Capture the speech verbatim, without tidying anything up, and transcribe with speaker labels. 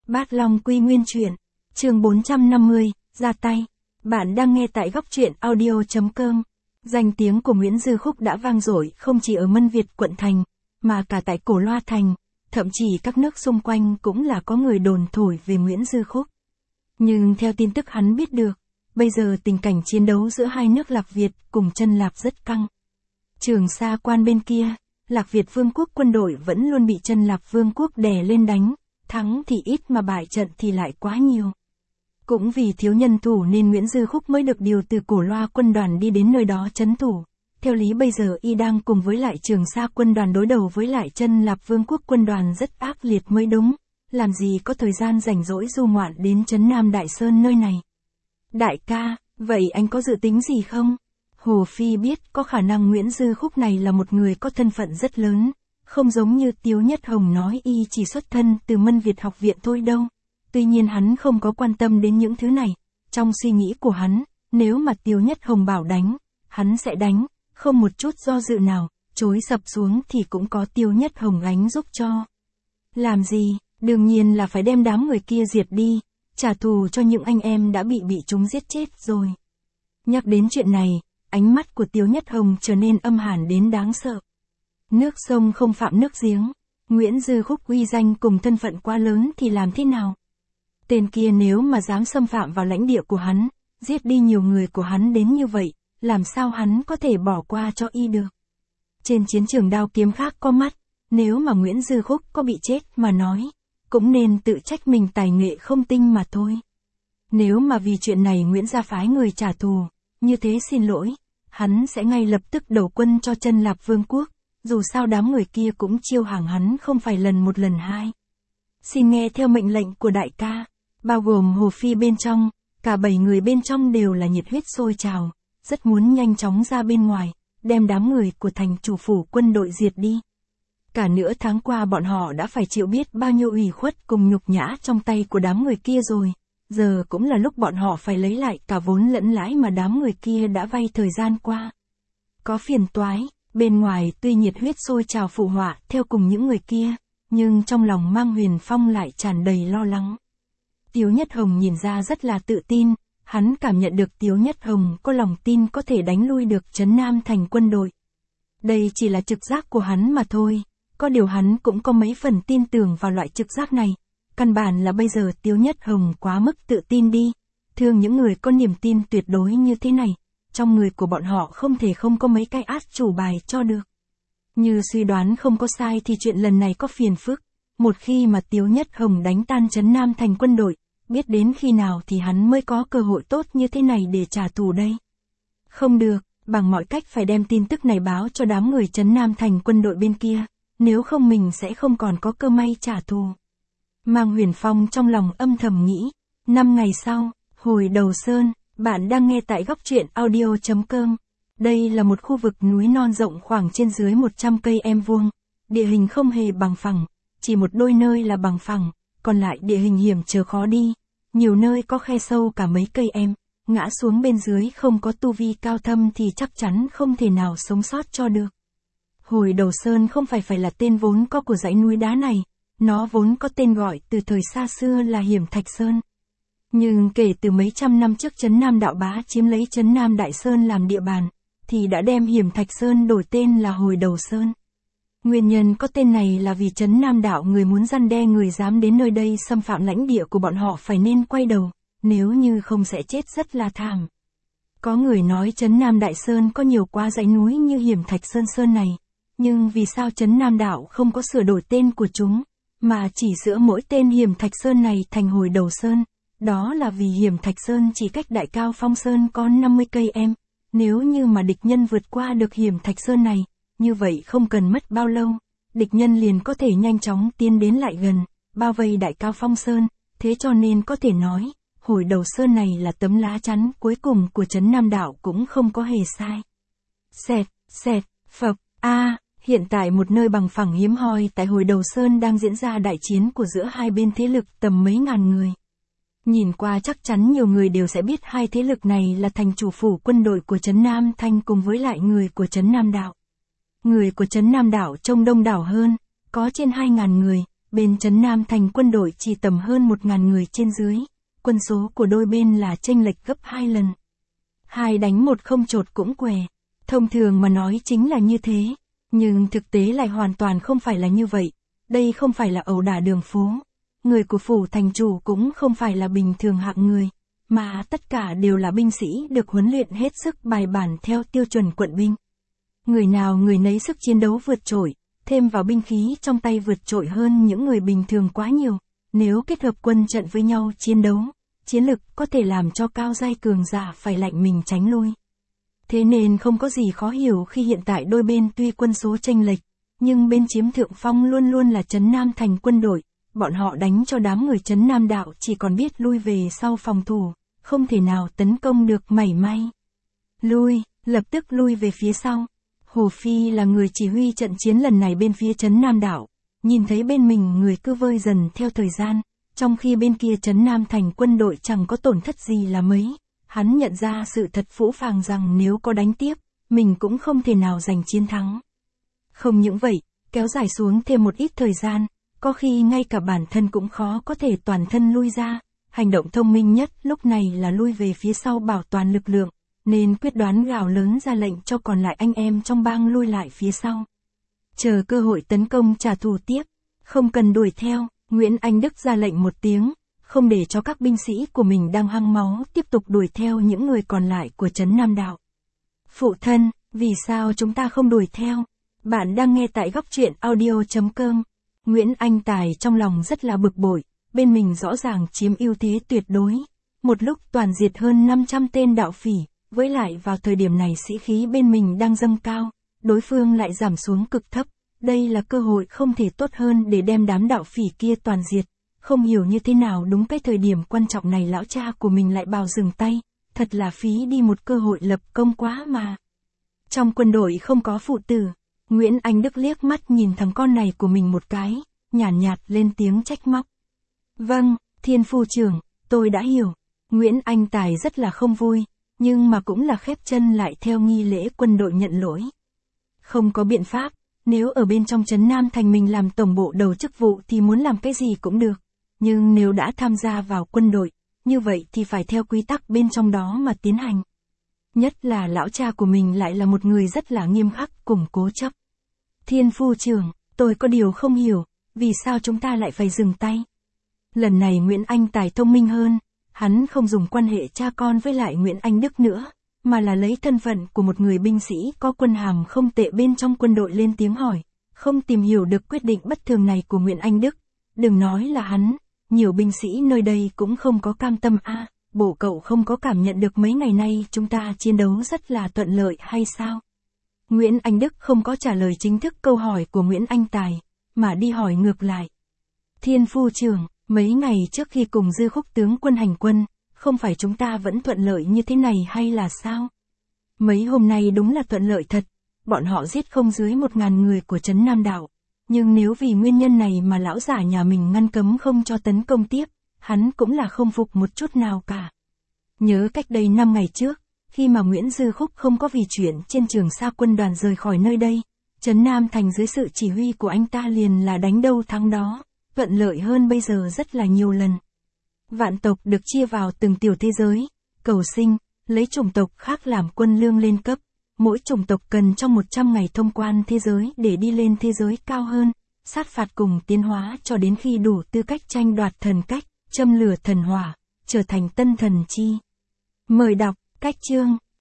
Speaker 1: Bát Long Quy Nguyên Truyện, chương bốn trăm năm mươi, ra tay. Bạn đang nghe tại góc truyện audio chấm com. Danh tiếng của Nguyễn Dư Khúc đã vang dội không chỉ ở Mân Việt quận thành, mà cả tại Cổ Loa thành, thậm chí các nước xung quanh cũng là có người đồn thổi về Nguyễn Dư Khúc. Nhưng theo tin tức hắn biết được, bây giờ tình cảnh chiến đấu giữa hai nước Lạc Việt cùng Chân Lạp rất căng. Trường Sa Quan bên kia, Lạc Việt Vương quốc quân đội vẫn luôn bị Chân Lạp Vương quốc đè lên đánh, thắng thì ít mà bại trận thì lại quá nhiều. Cũng vì thiếu nhân thủ nên Nguyễn Dư Khúc mới được điều từ Cổ Loa quân đoàn đi đến nơi đó trấn thủ. Theo lý bây giờ y đang cùng với lại Trường Sa quân đoàn đối đầu với lại Chân Lạp Vương quốc quân đoàn rất ác liệt mới đúng, làm gì có thời gian rảnh rỗi du ngoạn đến trấn Nam Đại Sơn nơi này. Đại ca, vậy anh có dự tính gì không? Hồ Phi biết có khả năng Nguyễn Dư Khúc này là một người có thân phận rất lớn, không giống như Tiếu Nhất Hồng nói y chỉ xuất thân từ Mân Việt học viện thôi đâu. Tuy nhiên hắn không có quan tâm đến những thứ này, trong suy nghĩ của hắn, nếu mà Tiếu Nhất Hồng bảo đánh, hắn sẽ đánh, không một chút do dự nào, chối sập xuống thì cũng có Tiếu Nhất Hồng gánh giúp cho. Làm gì, đương nhiên là phải đem đám người kia diệt đi, trả thù cho những anh em đã bị bị chúng giết chết rồi. Nhắc đến chuyện này, ánh mắt của Tiếu Nhất Hồng trở nên âm hàn đến đáng sợ. Nước sông không phạm nước giếng, Nguyễn Dư Khúc uy danh cùng thân phận quá lớn thì làm thế nào? Tên kia nếu mà dám xâm phạm vào lãnh địa của hắn, giết đi nhiều người của hắn đến như vậy, làm sao hắn có thể bỏ qua cho y được? Trên chiến trường đao kiếm khác có mắt, nếu mà Nguyễn Dư Khúc có bị chết mà nói, cũng nên tự trách mình tài nghệ không tinh mà thôi. Nếu mà vì chuyện này Nguyễn gia phái người trả thù, như thế xin lỗi, hắn sẽ ngay lập tức đầu quân cho Chân Lạp Vương quốc, dù sao đám người kia cũng chiêu hàng hắn không phải lần một lần hai. Xin nghe theo mệnh lệnh của đại ca, bao gồm Hồ Phi bên trong, cả bảy người bên trong đều là nhiệt huyết sôi trào, rất muốn nhanh chóng ra bên ngoài, đem đám người của thành chủ phủ quân đội diệt đi. Cả nửa tháng qua bọn họ đã phải chịu biết bao nhiêu ủy khuất cùng nhục nhã trong tay của đám người kia rồi, giờ cũng là lúc bọn họ phải lấy lại cả vốn lẫn lãi mà đám người kia đã vay thời gian qua. Có phiền toái, bên ngoài tuy nhiệt huyết sôi trào phụ họa theo cùng những người kia, nhưng trong lòng Mang Huyền Phong lại tràn đầy lo lắng. Tiếu Nhất Hồng nhìn ra rất là tự tin, hắn cảm nhận được Tiếu Nhất Hồng có lòng tin có thể đánh lui được trấn Nam thành quân đội. Đây chỉ là trực giác của hắn mà thôi, có điều hắn cũng có mấy phần tin tưởng vào loại trực giác này. Căn bản là bây giờ Tiếu Nhất Hồng quá mức tự tin đi, thường những người có niềm tin tuyệt đối như thế này, trong người của bọn họ không thể không có mấy cái át chủ bài cho được. Như suy đoán không có sai thì chuyện lần này có phiền phức, một khi mà Tiếu Nhất Hồng đánh tan trấn Nam thành quân đội, biết đến khi nào thì hắn mới có cơ hội tốt như thế này để trả thù đây. Không được, bằng mọi cách phải đem tin tức này báo cho đám người trấn Nam thành quân đội bên kia, nếu không mình sẽ không còn có cơ may trả thù. Mang Huyền Phong trong lòng âm thầm nghĩ. Năm ngày sau, Hồi Đầu Sơn, bạn đang nghe tại góc truyện audio chấm com. Đây là một khu vực núi non rộng khoảng trên dưới một trăm cây em vuông, địa hình không hề bằng phẳng, chỉ một đôi nơi là bằng phẳng, còn lại địa hình hiểm trở khó đi, nhiều nơi có khe sâu cả mấy cây em, ngã xuống bên dưới không có tu vi cao thâm thì chắc chắn không thể nào sống sót cho được. Hồi Đầu Sơn không phải phải là tên vốn có của dãy núi đá này, nó vốn có tên gọi từ thời xa xưa là Hiểm Thạch Sơn. Nhưng kể từ mấy trăm năm trước trấn Nam Đạo Bá chiếm lấy trấn Nam Đại Sơn làm địa bàn, thì đã đem Hiểm Thạch Sơn đổi tên là Hồi Đầu Sơn. Nguyên nhân có tên này là vì trấn Nam Đạo người muốn răn đe người dám đến nơi đây xâm phạm lãnh địa của bọn họ phải nên quay đầu, nếu như không sẽ chết rất là thảm. Có người nói trấn Nam Đại Sơn có nhiều quá dãy núi như Hiểm Thạch Sơn Sơn này, nhưng vì sao trấn Nam Đạo không có sửa đổi tên của chúng, mà chỉ sửa mỗi tên Hiểm Thạch Sơn này thành Hồi Đầu Sơn? Đó là vì Hiểm Thạch Sơn chỉ cách Đại Cao Phong Sơn có năm mươi cây em, nếu như mà địch nhân vượt qua được Hiểm Thạch Sơn này, như vậy không cần mất bao lâu, địch nhân liền có thể nhanh chóng tiến đến lại gần, bao vây Đại Cao Phong Sơn, thế cho nên có thể nói, Hồi Đầu Sơn này là tấm lá chắn cuối cùng của trấn Nam Đạo cũng không có hề sai. Xẹt, xẹt, phập, a hiện tại một nơi bằng phẳng hiếm hoi tại Hồi Đầu Sơn đang diễn ra đại chiến của giữa hai bên thế lực tầm mấy ngàn người. Nhìn qua chắc chắn nhiều người đều sẽ biết hai thế lực này là thành chủ phủ quân đội của trấn Nam Thanh cùng với lại người của trấn Nam Đạo. Người của trấn Nam Đạo trông đông đảo hơn, có trên hai ngàn người, bên trấn Nam Thành quân đội chỉ tầm hơn một ngàn người trên dưới, quân số của đôi bên là chênh lệch gấp hai lần. Hai đánh một không chột cũng què. Thông thường mà nói chính là như thế, nhưng thực tế lại hoàn toàn không phải là như vậy. Đây không phải là ẩu đả đường phố. Người của phủ thành chủ cũng không phải là bình thường hạng người, mà tất cả đều là binh sĩ được huấn luyện hết sức bài bản theo tiêu chuẩn quận binh. Người nào người nấy sức chiến đấu vượt trội, thêm vào binh khí trong tay vượt trội hơn những người bình thường quá nhiều. Nếu kết hợp quân trận với nhau chiến đấu, chiến lực có thể làm cho cao giai cường giả phải lạnh mình tránh lui. Thế nên không có gì khó hiểu khi hiện tại đôi bên tuy quân số chênh lệch, nhưng bên chiếm thượng phong luôn luôn là trấn Nam Thành quân đội. Bọn họ đánh cho đám người trấn Nam đạo chỉ còn biết lui về sau phòng thủ, không thể nào tấn công được mảy may. Lui, lập tức lui về phía sau. Hồ Phi là người chỉ huy trận chiến lần này bên phía trấn Nam đạo, nhìn thấy bên mình người cứ vơi dần theo thời gian, trong khi bên kia trấn Nam Thành quân đội chẳng có tổn thất gì là mấy. Hắn nhận ra sự thật phũ phàng rằng nếu có đánh tiếp, mình cũng không thể nào giành chiến thắng. Không những vậy, kéo dài xuống thêm một ít thời gian, có khi ngay cả bản thân cũng khó có thể toàn thân lui ra. Hành động thông minh nhất lúc này là lui về phía sau bảo toàn lực lượng, nên quyết đoán gào lớn ra lệnh cho còn lại anh em trong bang lui lại phía sau. Chờ cơ hội tấn công trả thù tiếp, không cần đuổi theo, Nguyễn Anh Đức ra lệnh một tiếng, không để cho các binh sĩ của mình đang hăng máu tiếp tục đuổi theo những người còn lại của trấn Nam đạo. Phụ thân, vì sao chúng ta không đuổi theo? Bạn đang nghe tại góc truyện audio chấm com. Nguyễn Anh Tài trong lòng rất là bực bội, bên mình rõ ràng chiếm ưu thế tuyệt đối. Một lúc toàn diệt hơn năm trăm tên đạo phỉ, với lại vào thời điểm này sĩ khí bên mình đang dâng cao, đối phương lại giảm xuống cực thấp. Đây là cơ hội không thể tốt hơn để đem đám đạo phỉ kia toàn diệt. Không hiểu như thế nào đúng cái thời điểm quan trọng này lão cha của mình lại bảo dừng tay, thật là phí đi một cơ hội lập công quá mà. Trong quân đội không có phụ tử, Nguyễn Anh Đức liếc mắt nhìn thằng con này của mình một cái, nhàn nhạt, nhạt lên tiếng trách móc. Vâng, Thiên phu trưởng, tôi đã hiểu. Nguyễn Anh Tài rất là không vui, nhưng mà cũng là khép chân lại theo nghi lễ quân đội nhận lỗi. Không có biện pháp, nếu ở bên trong trấn Nam Thành mình làm tổng bộ đầu chức vụ thì muốn làm cái gì cũng được. Nhưng nếu đã tham gia vào quân đội, như vậy thì phải theo quy tắc bên trong đó mà tiến hành. Nhất là lão cha của mình lại là một người rất là nghiêm khắc cùng cố chấp. Thiên phu trưởng, tôi có điều không hiểu, vì sao chúng ta lại phải dừng tay? Lần này Nguyễn Anh Tài thông minh hơn, hắn không dùng quan hệ cha con với lại Nguyễn Anh Đức nữa, mà là lấy thân phận của một người binh sĩ có quân hàm không tệ bên trong quân đội lên tiếng hỏi, không tìm hiểu được quyết định bất thường này của Nguyễn Anh Đức. Đừng nói là hắn, nhiều binh sĩ nơi đây cũng không có cam tâm a. À, bộ cậu không có cảm nhận được mấy ngày nay chúng ta chiến đấu rất là thuận lợi hay sao? Nguyễn Anh Đức không có trả lời chính thức câu hỏi của Nguyễn Anh Tài, mà đi hỏi ngược lại. Thiên phu trưởng, mấy ngày trước khi cùng Dư Khúc tướng quân hành quân, không phải chúng ta vẫn thuận lợi như thế này hay là sao? Mấy hôm nay đúng là thuận lợi thật, bọn họ giết không dưới một ngàn người của trấn Nam đạo. Nhưng nếu vì nguyên nhân này mà lão giả nhà mình ngăn cấm không cho tấn công tiếp, hắn cũng là không phục một chút nào cả. Nhớ cách đây năm ngày trước, khi mà Nguyễn Dư Khúc không có vì chuyện trên Trường Sa quân đoàn rời khỏi nơi đây, trấn Nam Thành dưới sự chỉ huy của anh ta liền là đánh đâu thắng đó, thuận lợi hơn bây giờ rất là nhiều lần. Vạn tộc được chia vào từng tiểu thế giới, cầu sinh, lấy chủng tộc khác làm quân lương lên cấp. Mỗi chủng tộc cần trong một trăm ngày thông quan thế giới để đi lên thế giới cao hơn, sát phạt cùng tiến hóa cho đến khi đủ tư cách tranh đoạt thần cách, châm lửa thần hỏa, trở thành tân thần chi. Mời đọc, cách chương.